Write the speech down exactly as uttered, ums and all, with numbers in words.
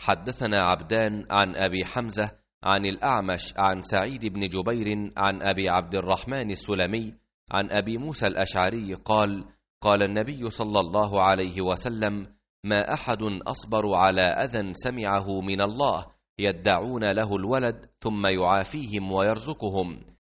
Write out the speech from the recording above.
حدثنا عبدان عن أبي حمزة عن الأعمش عن سعيد بن جبير عن أبي عبد الرحمن السلمي عن أبي موسى الأشعري قال: قال النبي صلى الله عليه وسلم: ما أحد أصبر على أذى سمعه من الله يدعون له الولد ثم يعافيهم ويرزقهم،